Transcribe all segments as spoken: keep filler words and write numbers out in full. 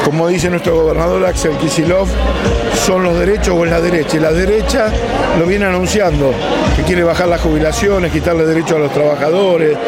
como dice nuestro gobernador Axel Kicillof, son los derechos o es la derecha. Y la derecha lo viene anunciando, que quiere bajar las jubilaciones, quitarle derechos a los trabajadores,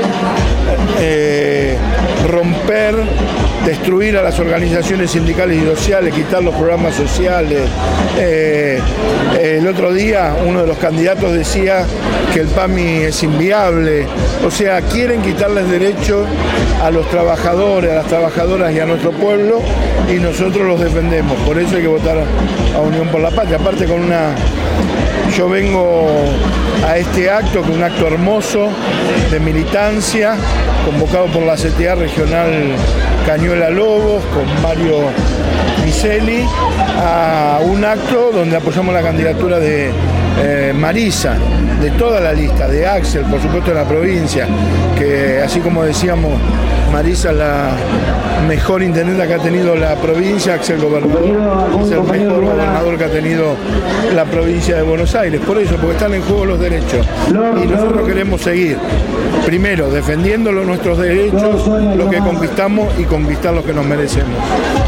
eh, romper, destruir a las organizaciones sindicales y sociales, quitar los programas sociales. Eh, el otro día uno de los candidatos decía que el P A M I es inviable. O sea, quieren quitarles derechos a los trabajadores, a las trabajadoras y a nuestro pueblo, y nosotros los defendemos. Por eso hay que votar a Unión por la Patria. Aparte con una... Yo vengo a este acto, que es un acto hermoso de militancia, convocado por la C T A Regional Cañuela Lobos, con Mario Miseli, a un acto donde apoyamos la candidatura de eh, Marisa, de toda la lista, de Axel, por supuesto de la provincia, que así como decíamos, Marisa es la mejor intendenta que ha tenido la provincia, Axel gobernador, es el mejor gobernador que ha tenido la provincia de Buenos Aires. Por eso, porque están en juego los derechos. Y nosotros queremos seguir, primero, defendiendo nuestros derechos, lo que conquistamos, y conquistar los que nos merecemos.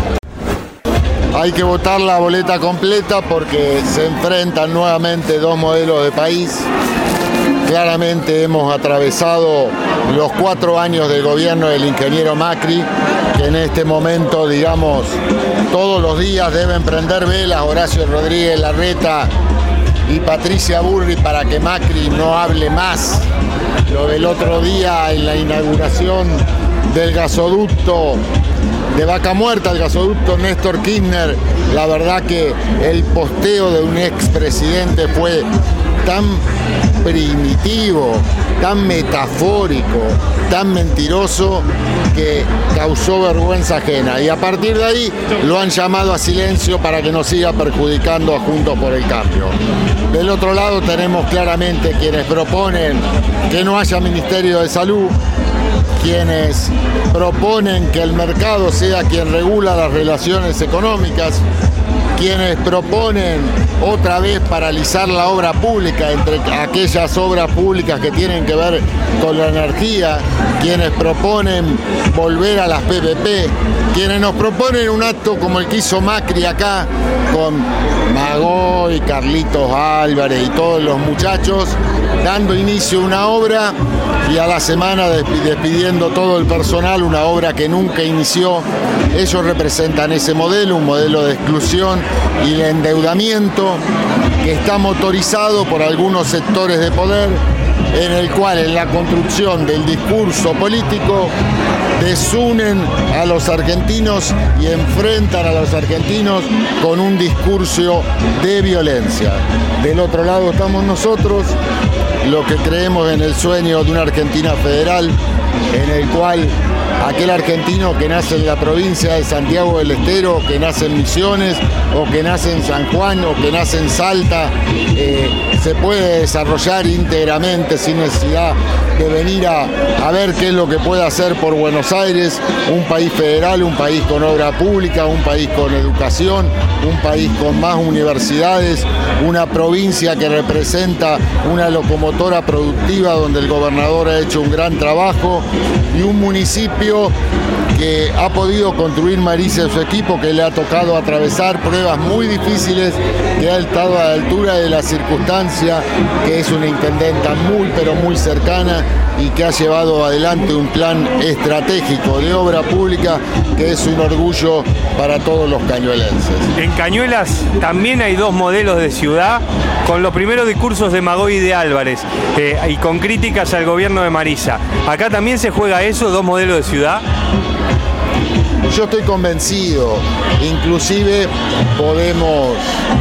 Hay que votar la boleta completa porque se enfrentan nuevamente dos modelos de país. Claramente hemos atravesado los cuatro años del gobierno del ingeniero Macri, que en este momento, digamos, todos los días deben prender velas Horacio Rodríguez Larreta y Patricia Burri para que Macri no hable más. Lo del otro día en la inauguración del gasoducto de Vaca Muerta, el gasoducto Néstor Kirchner, la verdad que el posteo de un expresidente fue tan primitivo, tan metafórico, tan mentiroso, que causó vergüenza ajena. Y a partir de ahí lo han llamado a silencio para que no siga perjudicando a Juntos por el Cambio. Del otro lado tenemos claramente quienes proponen que no haya Ministerio de Salud, quienes proponen que el mercado sea quien regula las relaciones económicas, quienes proponen otra vez paralizar la obra pública, entre aquellas obras públicas que tienen que ver con la energía, quienes proponen volver a las P P P, quienes nos proponen un acto como el que hizo Macri acá con Magoy, Carlitos Álvarez y todos los muchachos, dando inicio a una obra y a la semana despidiendo todo el personal, una obra que nunca inició. Ellos representan ese modelo, un modelo de exclusión y de endeudamiento que está motorizado por algunos sectores de poder, en el cual en la construcción del discurso político desunen a los argentinos y enfrentan a los argentinos con un discurso de violencia. Del otro lado estamos nosotros, lo que creemos en el sueño de una Argentina federal, en el cual aquel argentino que nace en la provincia de Santiago del Estero, que nace en Misiones, o que nace en San Juan, o que nace en Salta, eh, se puede desarrollar íntegramente sin necesidad de venir a, a ver qué es lo que puede hacer por Buenos Aires, un país federal, un país con obra pública, un país con educación, un país con más universidades, una provincia que representa una locomotora productiva donde el gobernador ha hecho un gran trabajo, y un municipio que ha podido construir Marisa y su equipo, que le ha tocado atravesar pruebas muy difíciles, que ha estado a la altura de la circunstancia, que es una intendenta muy pero muy cercana y que ha llevado adelante un plan estratégico de obra pública que es un orgullo para todos los cañuelenses. En Cañuelas también hay dos modelos de ciudad, con los primeros discursos de Magoy y de Álvarez, eh, y con críticas al gobierno de Marisa. ¿Acá también se juega eso, dos modelos de ciudad? Yo estoy convencido, inclusive podemos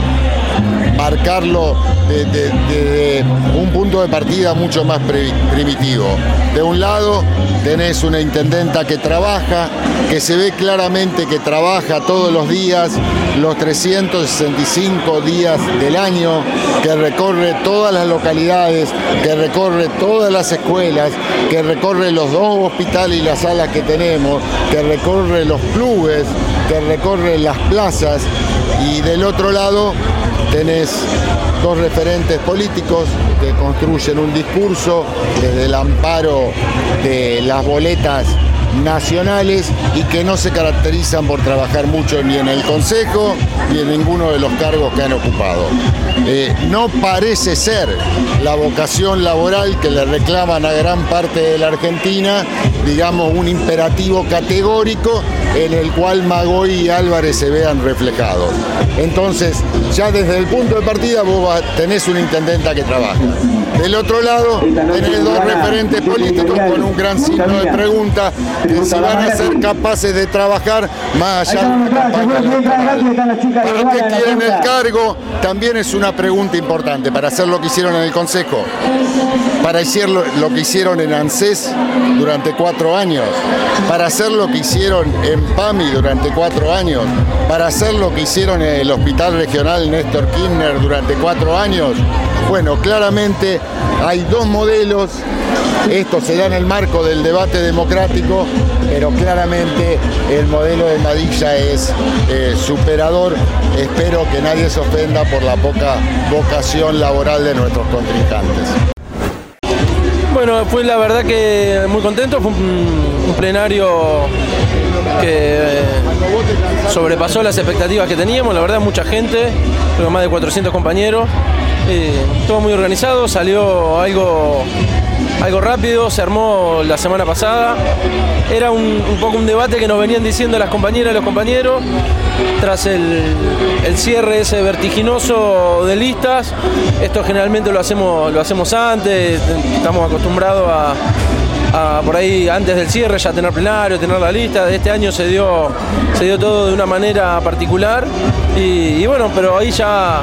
marcarlo desde de, de un punto de partida mucho más pre, primitivo. De un lado tenés una intendenta que trabaja, que se ve claramente que trabaja todos los días, los trescientos sesenta y cinco días del año, que recorre todas las localidades, que recorre todas las escuelas, que recorre los dos hospitales y las salas que tenemos, que recorre los clubes, que recorre las plazas, y del otro lado tenés dos referentes políticos que construyen un discurso desde el amparo de las boletas nacionales y que no se caracterizan por trabajar mucho ni en el Consejo ni en ninguno de los cargos que han ocupado. Eh, no parece ser la vocación laboral que le reclaman a gran parte de la Argentina, digamos, un imperativo categórico en el cual Magoy y Álvarez se vean reflejados. Entonces, ya desde el punto de partida vos tenés una intendenta que trabaja. Del otro lado, tenés dos referentes políticos con un gran signo de pregunta, que si van a ser capaces de trabajar más allá de la campaña electoral. ¿Para qué quieren el cargo? También es una pregunta importante. ¿Para hacer lo que hicieron en el Consejo? ¿Para hacer lo, lo que hicieron en ANSES durante cuatro años? ¿Para hacer lo que hicieron en PAMI durante cuatro años? ¿Para hacer lo que hicieron en el Hospital Regional Néstor Kirchner durante cuatro años? Bueno, claramente hay dos modelos. Esto se da en el marco del debate democrático, pero claramente el modelo de Madilla es eh, superador. Espero que nadie se ofenda por la poca vocación laboral de nuestros contrincantes. Bueno, fue la verdad que muy contento, fue un, un plenario que sobrepasó las expectativas que teníamos, la verdad mucha gente, creo más de cuatrocientos compañeros, eh, todo muy organizado, salió algo, algo rápido, se armó la semana pasada, era un, un poco un debate que nos venían diciendo las compañeras y los compañeros, tras el, el cierre ese vertiginoso de listas. Esto generalmente lo hacemos, lo hacemos antes, estamos acostumbrados a, a por ahí antes del cierre ya tener plenario, tener la lista. Este año se dio, se dio todo de una manera particular y, y bueno, pero ahí ya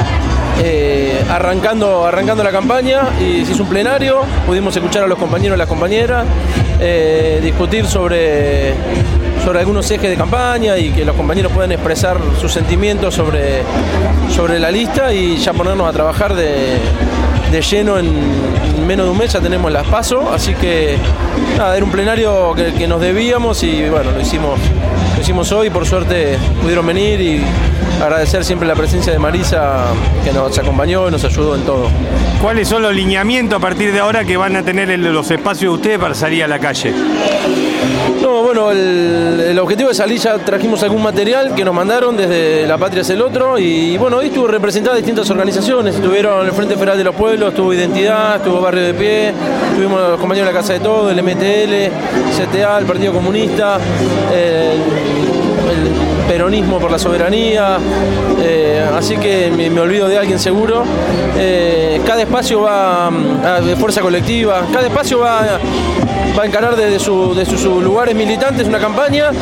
eh, arrancando, arrancando la campaña y se hizo un plenario, pudimos escuchar a los compañeros y las compañeras, eh, discutir sobre sobre algunos ejes de campaña y que los compañeros puedan expresar sus sentimientos sobre, sobre la lista y ya ponernos a trabajar de, de lleno. En menos de un mes ya tenemos las PASO, así que nada, era un plenario que, que nos debíamos y bueno, lo hicimos, lo hicimos hoy, por suerte pudieron venir y agradecer siempre la presencia de Marisa, que nos acompañó y nos ayudó en todo. ¿Cuáles son los lineamientos a partir de ahora que van a tener en los espacios de ustedes para salir a la calle? No, bueno, el, el objetivo de salir, ya trajimos algún material que nos mandaron desde La Patria es el Otro y bueno, hoy estuvo representada distintas organizaciones, estuvieron el Frente Federal de los Pueblos, estuvo Identidad, estuvo Barrio de Pie, estuvimos los compañeros de la Casa de Todo, el M T L, C T A, el Partido Comunista, el, el Peronismo por la Soberanía, eh, así que me, me olvido de alguien seguro. Eh, cada espacio va a, de fuerza colectiva, cada espacio va a, va a encarar desde su, de sus su lugares militantes una campaña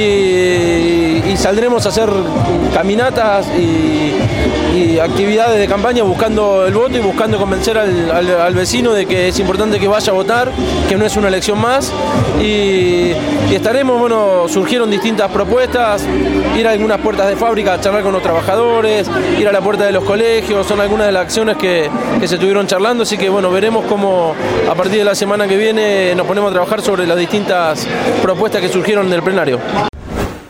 y, y saldremos a hacer caminatas y, y actividades de campaña buscando el voto y buscando convencer al, al, al vecino de que es importante que vaya a votar, que no es una elección más y, y estaremos, bueno, surgieron distintas propuestas, ir a algunas puertas de fábrica a charlar con los trabajadores, ir a la puerta de los colegios, son algunas de las acciones que, que se estuvieron charlando, así que bueno, veremos cómo a partir de la semana que viene nos ponemos a trabajar sobre las distintas propuestas que surgieron del plenario.